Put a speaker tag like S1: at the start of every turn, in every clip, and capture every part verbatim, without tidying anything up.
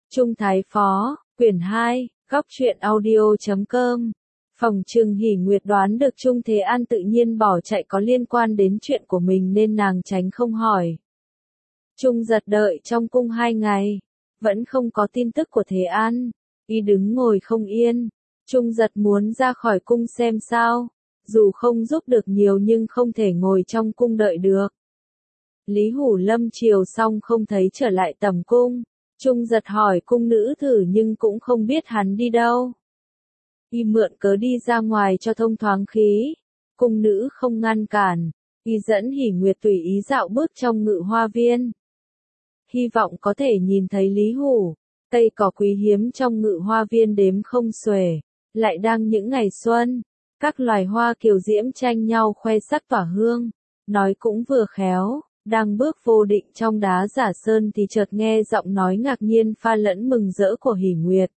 S1: Trung Thái Phó, quyển hai, góc truyện audio chấm com. Phòng Trừng Hỉ Nguyệt đoán được Trung Thế An tự nhiên bỏ chạy có liên quan đến chuyện của mình nên nàng tránh không hỏi. Trung Giật đợi trong cung hai ngày, vẫn không có tin tức của Thế An, y đứng ngồi không yên. Trung Giật muốn ra khỏi cung xem sao, dù không giúp được nhiều nhưng không thể ngồi trong cung đợi được. Lý Hủ lâm chiều xong không thấy trở lại tầm cung. Trung Giật hỏi cung nữ thử nhưng cũng không biết hắn đi đâu. Y mượn cớ đi ra ngoài cho thông thoáng khí. Cung nữ không ngăn cản. Y dẫn Hỉ Nguyệt tùy ý dạo bước trong ngự hoa viên. Hy vọng có thể nhìn thấy Lý Hủ. Cây cỏ quý hiếm trong ngự hoa viên đếm không xuể. Lại đang những ngày xuân. Các loài hoa kiều diễm tranh nhau khoe sắc tỏa hương. Nói cũng vừa khéo. Đang bước vô định trong đá giả sơn thì chợt nghe giọng nói ngạc nhiên pha lẫn mừng rỡ của Hỉ Nguyệt.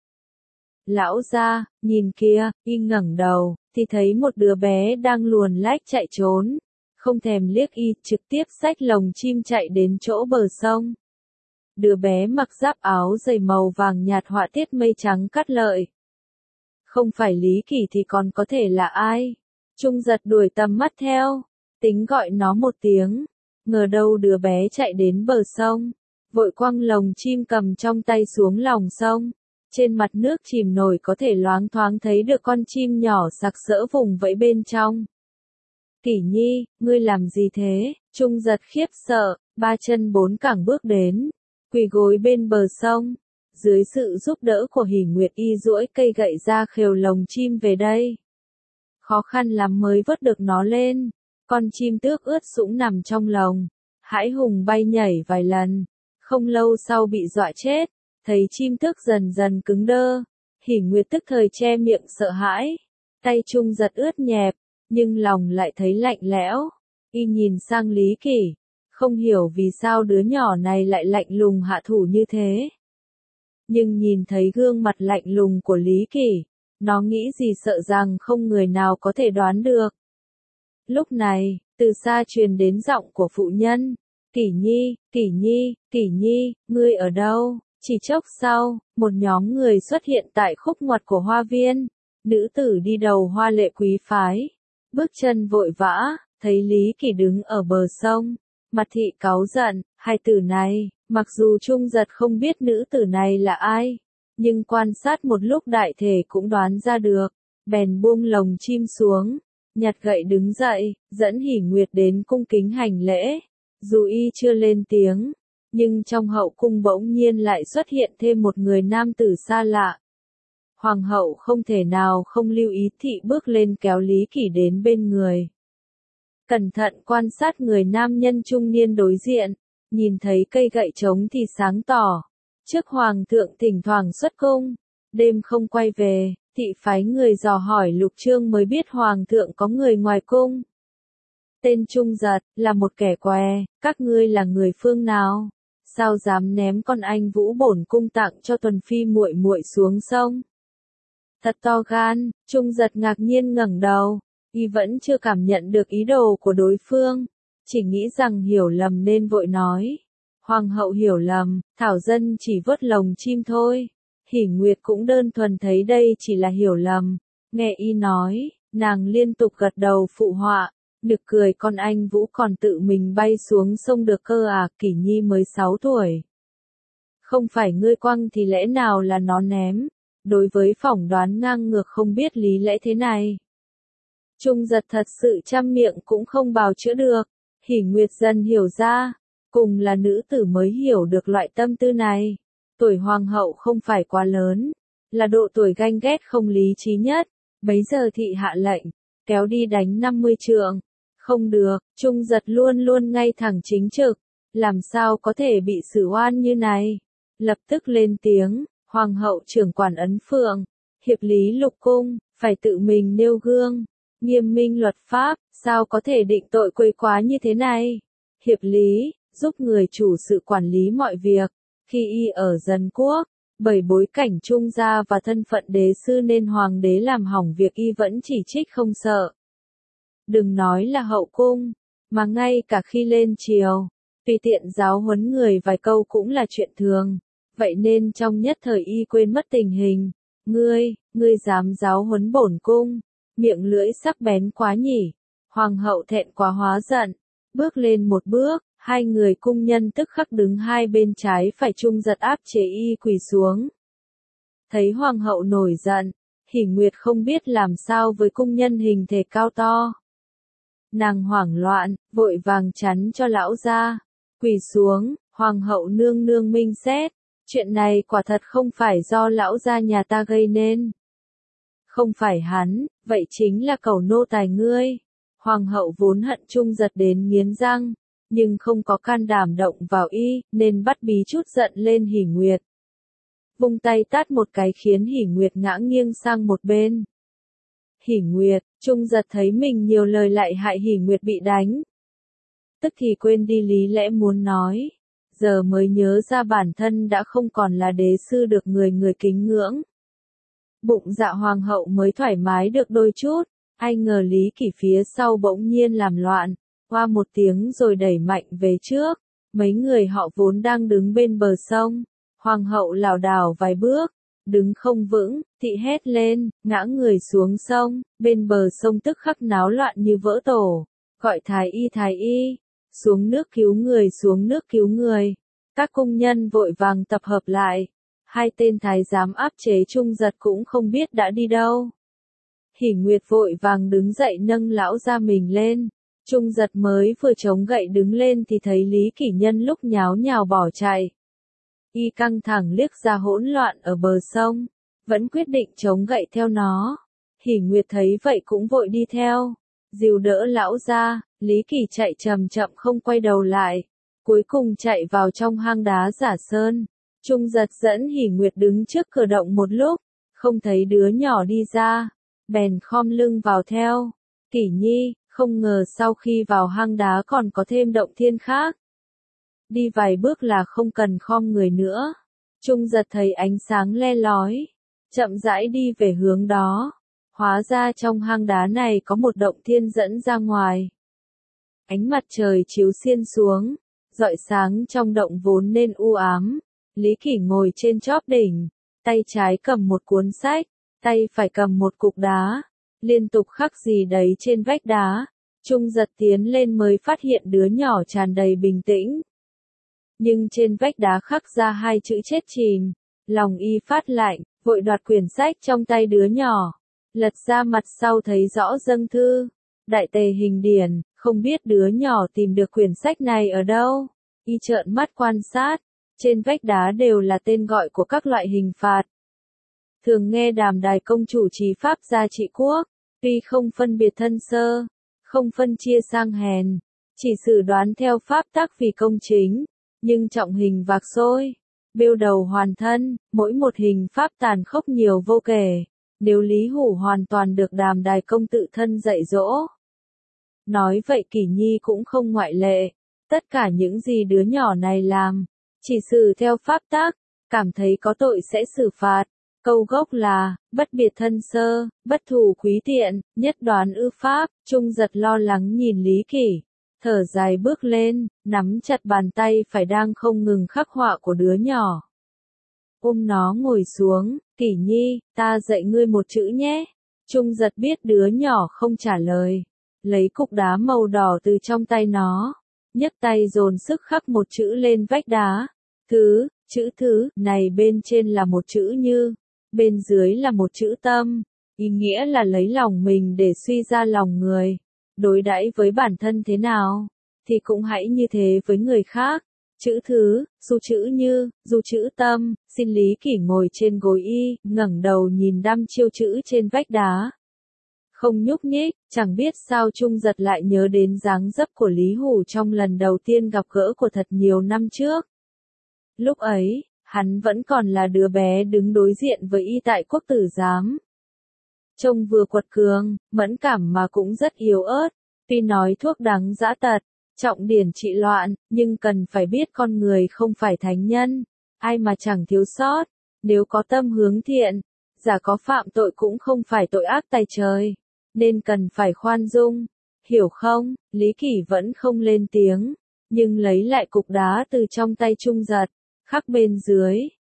S1: Lão gia, nhìn kia, y ngẩng đầu, thì thấy một đứa bé đang luồn lách chạy trốn. Không thèm liếc y, trực tiếp xách lồng chim chạy đến chỗ bờ sông. Đứa bé mặc giáp áo dày màu vàng nhạt họa tiết mây trắng cát lợi. Không phải Lý Kỳ thì còn có thể là ai? Trung Giật đuổi tầm mắt theo, tính gọi nó một tiếng. Ngờ đâu đứa bé chạy đến bờ sông, vội quăng lồng chim cầm trong tay xuống lòng sông. Trên mặt nước chìm nổi có thể loáng thoáng thấy được con chim nhỏ sặc sỡ vùng vẫy bên trong. Kỷ Nhi, ngươi làm gì thế? Trung Giật khiếp sợ, ba chân bốn cẳng bước đến, quỳ gối bên bờ sông. Dưới sự giúp đỡ của Hỉ Nguyệt y duỗi cây gậy ra khều lồng chim về đây. Khó khăn lắm mới vớt được nó lên. Con chim tước ướt sũng nằm trong lồng, hãi hùng bay nhảy vài lần, không lâu sau bị dọa chết, thấy chim tước dần dần cứng đơ, Hỉ Nguyệt tức thời che miệng sợ hãi, tay Trung Giật ướt nhẹp, nhưng lòng lại thấy lạnh lẽo, y nhìn sang Lý Kỳ, không hiểu vì sao đứa nhỏ này lại lạnh lùng hạ thủ như thế. Nhưng nhìn thấy gương mặt lạnh lùng của Lý Kỳ, nó nghĩ gì sợ rằng không người nào có thể đoán được. Lúc này, từ xa truyền đến giọng của phụ nhân. Kỷ Nhi, Kỷ Nhi, Kỷ Nhi, ngươi ở đâu? Chỉ chốc sau, một nhóm người xuất hiện tại khúc ngoặt của hoa viên. Nữ tử đi đầu hoa lệ quý phái. Bước chân vội vã, thấy Lý Kỳ đứng ở bờ sông. Mặt thị cáu giận, hai tử này, mặc dù Trung Giật không biết nữ tử này là ai. Nhưng quan sát một lúc đại thể cũng đoán ra được. Bèn buông lồng chim xuống. Nhặt gậy đứng dậy, dẫn Hỉ Nguyệt đến cung kính hành lễ. Dù y chưa lên tiếng, nhưng trong hậu cung bỗng nhiên lại xuất hiện thêm một người nam tử xa lạ. Hoàng hậu không thể nào không lưu ý thị bước lên kéo Lý Kỳ đến bên người. Cẩn thận quan sát người nam nhân trung niên đối diện, nhìn thấy cây gậy trống thì sáng tỏ. Trước hoàng thượng thỉnh thoảng xuất cung, đêm không quay về. Thị phái người dò hỏi Lục Trương mới biết hoàng thượng có người ngoài cung. Tên Trung Giật, là một kẻ què, các ngươi là người phương nào? Sao dám ném con anh Vũ bổn cung tặng cho Tuần Phi muội muội xuống sông? Thật to gan, Trung Giật ngạc nhiên ngẩng đầu, y vẫn chưa cảm nhận được ý đồ của đối phương, chỉ nghĩ rằng hiểu lầm nên vội nói. Hoàng hậu hiểu lầm, thảo dân chỉ vớt lồng chim thôi. Hỉ Nguyệt cũng đơn thuần thấy đây chỉ là hiểu lầm, nghe y nói, nàng liên tục gật đầu phụ họa, nực cười con anh Vũ còn tự mình bay xuống sông được cơ à, Kỷ Nhi mới sáu tuổi. Không phải ngươi quăng thì lẽ nào là nó ném, đối với phỏng đoán ngang ngược không biết lý lẽ thế này. Trung Giật thật sự trăm miệng cũng không bào chữa được, Hỉ Nguyệt dần hiểu ra, cùng là nữ tử mới hiểu được loại tâm tư này. Tuổi hoàng hậu không phải quá lớn, là độ tuổi ganh ghét không lý trí nhất, bấy giờ thị hạ lệnh, kéo đi đánh năm mươi trượng. Không được, Trung Giật luôn luôn ngay thẳng chính trực, làm sao có thể bị xử oan như này. Lập tức lên tiếng, hoàng hậu trưởng quản ấn phượng, hiệp lý lục cung, phải tự mình nêu gương, nghiêm minh luật pháp, sao có thể định tội quấy quá như thế này. Hiệp lý, giúp người chủ sự quản lý mọi việc. Khi y ở Dân Quốc, bởi bối cảnh trung gia và thân phận đế sư nên hoàng đế làm hỏng việc y vẫn chỉ trích không sợ. Đừng nói là hậu cung, mà ngay cả khi lên triều, tùy tiện giáo huấn người vài câu cũng là chuyện thường. vậy nên trong nhất thời y quên mất tình hình. Ngươi, ngươi dám giáo huấn bổn cung, miệng lưỡi sắc bén quá nhỉ. Hoàng hậu thẹn quá hóa giận, bước lên một bước, hai người cung nhân tức khắc đứng hai bên trái phải chung giật áp chế y quỳ xuống. Thấy hoàng hậu nổi giận, Hỉ Nguyệt không biết làm sao với cung nhân hình thể cao to. Nàng hoảng loạn, vội vàng chắn cho lão ra, quỳ xuống, hoàng hậu nương nương minh xét, chuyện này quả thật không phải do lão gia nhà ta gây nên. Không phải hắn, vậy chính là cẩu nô tài ngươi. Hoàng hậu vốn hận Trung Giật đến nghiến răng, nhưng không có can đảm động vào y, nên bắt bí chút giận lên Hỉ Nguyệt. Vung tay tát một cái khiến Hỉ Nguyệt ngã nghiêng sang một bên. Hỉ Nguyệt, Trung Giật thấy mình nhiều lời lại hại Hỉ Nguyệt bị đánh. Tức thì quên đi lý lẽ muốn nói, giờ mới nhớ ra bản thân đã không còn là đế sư được người người kính ngưỡng. Bụng dạ hoàng hậu mới thoải mái được đôi chút, ai ngờ Lý Kỷ phía sau bỗng nhiên làm loạn, qua một tiếng rồi đẩy mạnh về trước, mấy người họ vốn đang đứng bên bờ sông, hoàng hậu lảo đảo vài bước, đứng không vững, thị hét lên, ngã người xuống sông, bên bờ sông tức khắc náo loạn như vỡ tổ, gọi thái y thái y, xuống nước cứu người xuống nước cứu người, các cung nhân vội vàng tập hợp lại. Hai tên thái giám áp chế Trung Giật cũng không biết đã đi đâu. Hỉ Nguyệt vội vàng đứng dậy nâng lão ra mình lên. Trung Giật mới vừa chống gậy đứng lên thì thấy Lý Kỷ nhân lúc nháo nhào bỏ chạy. Y căng thẳng liếc ra hỗn loạn ở bờ sông, vẫn quyết định chống gậy theo nó. Hỉ Nguyệt thấy vậy cũng vội đi theo, dìu đỡ lão ra, Lý Kỷ chạy chậm chậm không quay đầu lại, cuối cùng chạy vào trong hang đá Giả Sơn. Trung Giật dẫn Hỉ Nguyệt đứng trước cửa động một lúc, không thấy đứa nhỏ đi ra, bèn khom lưng vào theo. Kỷ Nhi, không ngờ sau khi vào hang đá còn có thêm động thiên khác. Đi vài bước là không cần khom người nữa. Trung Giật thấy ánh sáng le lói, chậm rãi đi về hướng đó. Hóa ra trong hang đá này có một động thiên dẫn ra ngoài. Ánh mặt trời chiếu xiên xuống, rọi sáng trong động vốn nên u ám. Lý Kỷ ngồi trên chóp đỉnh, tay trái cầm một cuốn sách, tay phải cầm một cục đá, liên tục khắc gì đấy trên vách đá. Trung Giật tiến lên mới phát hiện đứa nhỏ tràn đầy bình tĩnh. Nhưng trên vách đá khắc ra hai chữ chết chìm, lòng y phát lạnh, vội đoạt quyển sách trong tay đứa nhỏ, lật ra mặt sau thấy rõ dâng thư, đại tề hình điển, không biết đứa nhỏ tìm được quyển sách này ở đâu. Y trợn mắt quan sát. Trên vách đá đều là tên gọi của các loại hình phạt. Thường nghe đàm đài công chủ trì pháp gia trị quốc, tuy không phân biệt thân sơ, không phân chia sang hèn, chỉ xử đoán theo pháp tắc vì công chính, nhưng trọng hình vạc sôi, bêu đầu hoàn thân, mỗi một hình pháp tàn khốc nhiều vô kể, nếu Lý Hủ hoàn toàn được đàm đài công tự thân dạy dỗ. Nói vậy Kỷ Nhi cũng không ngoại lệ, tất cả những gì đứa nhỏ này làm, chỉ xử theo pháp tắc, cảm thấy có tội sẽ xử phạt. Câu gốc là, bất biệt thân sơ, bất thủ quý tiện, nhất đoán ư pháp. Trung Giật lo lắng nhìn Lý Kỷ, thở dài bước lên, nắm chặt bàn tay phải đang không ngừng khắc họa của đứa nhỏ. Ôm nó ngồi xuống, Kỷ Nhi, ta dạy ngươi một chữ nhé. Trung Giật biết đứa nhỏ không trả lời, lấy cục đá màu đỏ từ trong tay nó, nhấc tay dồn sức khắc một chữ lên vách đá. Thứ, chữ thứ, này bên trên là một chữ như, bên dưới là một chữ tâm, ý nghĩa là lấy lòng mình để suy ra lòng người. Đối đãi với bản thân thế nào, thì cũng hãy như thế với người khác. Chữ thứ, dù chữ như, dù chữ tâm. Xin Lý Kỷ ngồi trên gối y, ngẩng đầu nhìn đăm chiêu chữ trên vách đá. Không nhúc nhích, chẳng biết sao Trung Giật lại nhớ đến dáng dấp của Lý Hủ trong lần đầu tiên gặp gỡ của thật nhiều năm trước. Lúc ấy, hắn vẫn còn là đứa bé đứng đối diện với y tại quốc tử giám. Trông vừa quật cường, mẫn cảm mà cũng rất yếu ớt, tuy nói thuốc đắng dã tật, trọng điển trị loạn, nhưng cần phải biết con người không phải thánh nhân, ai mà chẳng thiếu sót, nếu có tâm hướng thiện, giả có phạm tội cũng không phải tội ác tày trời, nên cần phải khoan dung, hiểu không? Lý Kỷ vẫn không lên tiếng, nhưng lấy lại cục đá từ trong tay Trung Giật, khắc bên dưới,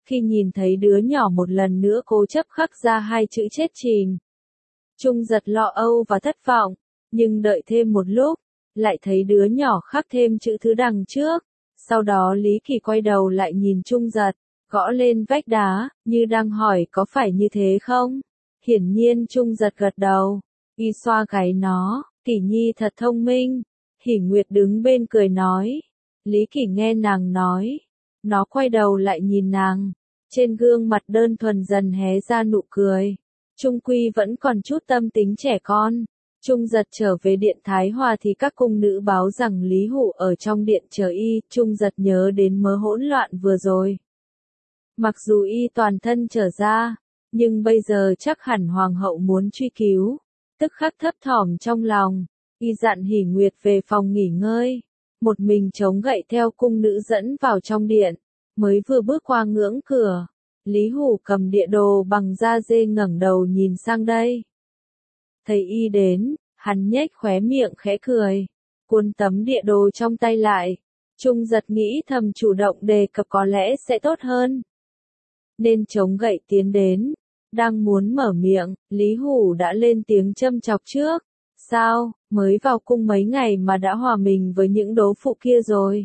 S1: Khi nhìn thấy đứa nhỏ một lần nữa cố chấp khắc ra hai chữ chết chìm. Trung Giật lo âu và thất vọng, nhưng đợi thêm một lúc, lại thấy đứa nhỏ khắc thêm chữ thứ đằng trước. Sau đó Lý Kỳ quay đầu lại nhìn Trung Giật, gõ lên vách đá, như đang hỏi có phải như thế không? Hiển nhiên Trung Giật gật đầu, y xoa gáy nó, Kỳ Nhi thật thông minh. Hỉ Nguyệt đứng bên cười nói. Lý Kỳ nghe nàng nói, nó quay đầu lại nhìn nàng, trên gương mặt đơn thuần dần hé ra nụ cười. Trung quy vẫn còn chút tâm tính trẻ con. Trung Giật trở về điện Thái Hòa thì các cung nữ báo rằng Lý Hủ ở trong điện chờ y. Trung Giật nhớ đến mớ hỗn loạn vừa rồi. Mặc dù y toàn thân trở ra, nhưng bây giờ chắc hẳn hoàng hậu muốn truy cứu. Tức khắc thấp thỏm trong lòng, y dặn Hỉ Nguyệt về phòng nghỉ ngơi. Một mình chống gậy theo cung nữ dẫn vào trong điện, mới vừa bước qua ngưỡng cửa. Lý Hủ cầm địa đồ bằng da dê ngẩng đầu nhìn sang đây. Thấy y đến, hắn nhếch khóe miệng khẽ cười, cuốn tấm địa đồ trong tay lại. Trung Giật nghĩ thầm chủ động đề cập có lẽ sẽ tốt hơn, nên chống gậy tiến đến. Đang muốn mở miệng, Lý Hủ đã lên tiếng châm chọc trước. Sao, mới vào cung mấy ngày mà đã hòa mình với những đố phụ kia rồi?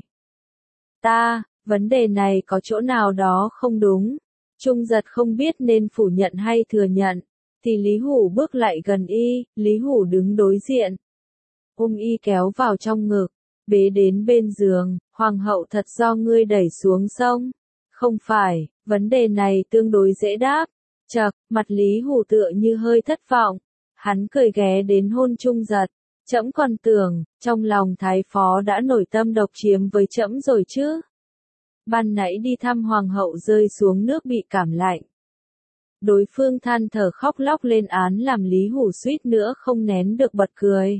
S1: Ta, vấn đề này có chỗ nào đó không đúng. Trung Giật không biết nên phủ nhận hay thừa nhận. Thì Lý Hủ bước lại gần y, Lý Hủ đứng đối diện. Ôm y kéo vào trong ngực, bế đến bên giường. Hoàng hậu thật do ngươi đẩy xuống sông? Không phải, vấn đề này tương đối dễ đáp. Chậc, mặt Lý Hủ tựa như hơi thất vọng. Hắn cười ghé đến hôn Trung Giật. Trẫm còn tưởng, trong lòng thái phó đã nổi tâm độc chiếm với trẫm rồi chứ. Ban nãy đi thăm hoàng hậu rơi xuống nước bị cảm lạnh. Đối phương than thở khóc lóc lên án làm Lý Hủ suýt nữa không nén được bật cười.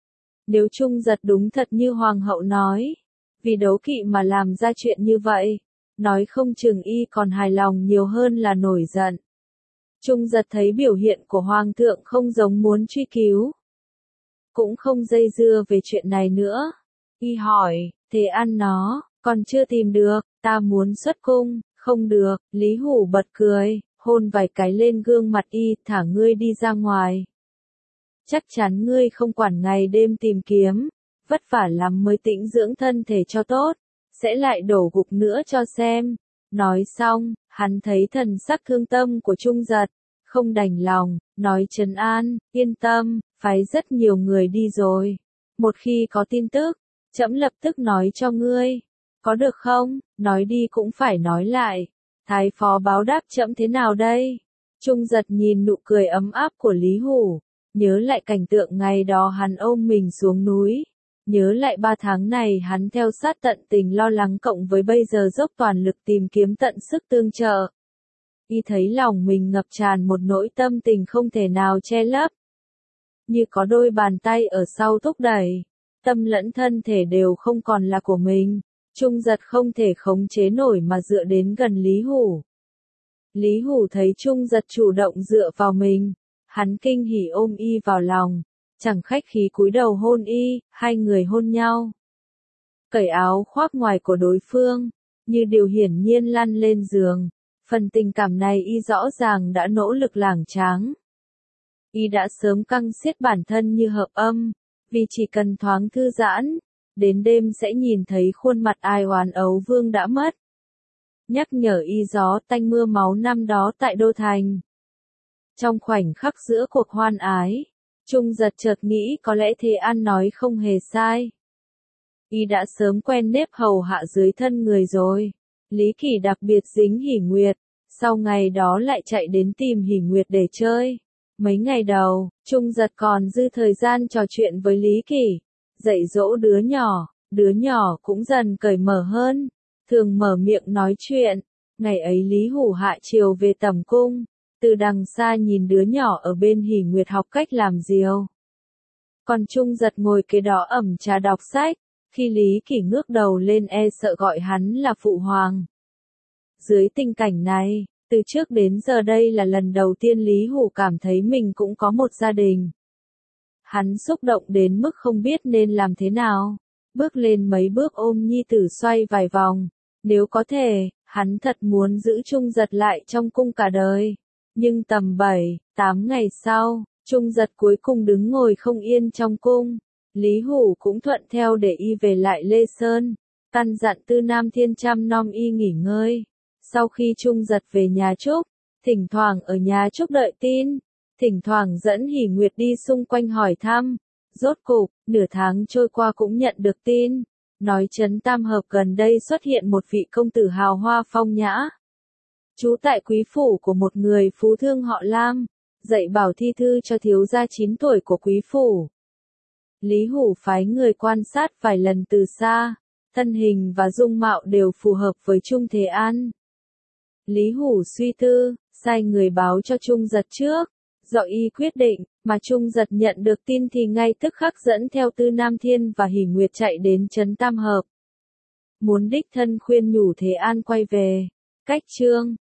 S1: Nếu Trung Giật đúng thật như hoàng hậu nói, vì đố kỵ mà làm ra chuyện như vậy, nói không chừng y còn hài lòng nhiều hơn là nổi giận. Trung Giật thấy biểu hiện của hoàng thượng không giống muốn truy cứu, cũng không dây dưa về chuyện này nữa. Y hỏi, thế ăn nó, còn chưa tìm được, ta muốn xuất cung. Không được. Lý Hủ bật cười, hôn vài cái lên gương mặt y, thả ngươi đi ra ngoài. Chắc chắn ngươi không quản ngày đêm tìm kiếm, vất vả lắm mới tĩnh dưỡng thân thể cho tốt, sẽ lại đổ gục nữa cho xem. Nói xong, hắn thấy thần sắc thương tâm của Trung Giật, không đành lòng, nói trấn an, yên tâm, phái rất nhiều người đi rồi. Một khi có tin tức, trẫm lập tức nói cho ngươi. Có được không? Nói đi cũng phải nói lại. Thái phó báo đáp trẫm thế nào đây? Trung Giật nhìn nụ cười ấm áp của Lý Hủ, nhớ lại cảnh tượng ngày đó hắn ôm mình xuống núi. Nhớ lại ba tháng này hắn theo sát tận tình lo lắng cộng với bây giờ dốc toàn lực tìm kiếm tận sức tương trợ. Y thấy lòng mình ngập tràn một nỗi tâm tình không thể nào che lấp. Như có đôi bàn tay ở sau thúc đẩy, tâm lẫn thân thể đều không còn là của mình. Trung Giật không thể khống chế nổi mà dựa đến gần Lý Hủ. Lý Hủ thấy Trung Giật chủ động dựa vào mình, hắn kinh hỉ ôm y vào lòng, chẳng khách khí cúi đầu hôn y, hai người hôn nhau. Cởi áo khoác ngoài của đối phương, như điều hiển nhiên lăn lên giường, phần tình cảm này y rõ ràng đã nỗ lực lảng tráng. Y đã sớm căng siết bản thân như hợp âm, vì chỉ cần thoáng thư giãn, đến đêm sẽ nhìn thấy khuôn mặt ai oán ấu vương đã mất. Nhắc nhở y gió tanh mưa máu năm đó tại Đô Thành. Trong khoảnh khắc giữa cuộc hoan ái, Trung Giật chợt nghĩ có lẽ Thế An nói không hề sai. Y đã sớm quen nếp hầu hạ dưới thân người rồi. Lý Kỳ đặc biệt dính Hỉ Nguyệt, sau ngày đó lại chạy đến tìm Hỉ Nguyệt để chơi. Mấy ngày đầu, Trung Giật còn dư thời gian trò chuyện với Lý Kỳ, dạy dỗ đứa nhỏ, đứa nhỏ cũng dần cởi mở hơn, thường mở miệng nói chuyện. Ngày ấy Lý Hủ hạ chiều về tẩm cung, từ đằng xa nhìn đứa nhỏ ở bên Hỉ Nguyệt học cách làm diều. Còn Trung Giật ngồi kế đó ẩm trà đọc sách, khi Lý Kỳ ngước đầu lên e sợ gọi hắn là phụ hoàng. Dưới tình cảnh này, từ trước đến giờ đây là lần đầu tiên Lý Hủ cảm thấy mình cũng có một gia đình. Hắn xúc động đến mức không biết nên làm thế nào, bước lên mấy bước ôm nhi tử xoay vài vòng, nếu có thể, Hắn thật muốn giữ Trung Giật lại trong cung cả đời. Nhưng tầm bảy, tám ngày sau, Trung Giật cuối cùng đứng ngồi không yên trong cung. Lý Hủ cũng thuận theo để y về lại Lê Sơn, căn dặn Tư Nam Thiên chăm nom y nghỉ ngơi. Sau khi Trung Giật về nhà Trúc, thỉnh thoảng ở nhà Trúc đợi tin, thỉnh thoảng dẫn Hỉ Nguyệt đi xung quanh hỏi thăm. Rốt cục, nửa tháng trôi qua cũng nhận được tin, nói trấn Tam Hợp gần đây xuất hiện một vị công tử hào hoa phong nhã, trú tại quý phủ của một người phú thương họ Lam, dạy bảo thi thư cho thiếu gia chín tuổi của quý phủ. Lý Hủ phái người quan sát vài lần từ xa, thân hình và dung mạo đều phù hợp với Trung Thế An. Lý Hủ suy tư, sai người báo cho Trung Giật trước, do y quyết định, mà Trung Giật nhận được tin thì ngay tức khắc dẫn theo Tư Nam Thiên và Hỉ Nguyệt chạy đến trấn Tam Hợp. Muốn đích thân khuyên nhủ Thế An quay về. Cách chương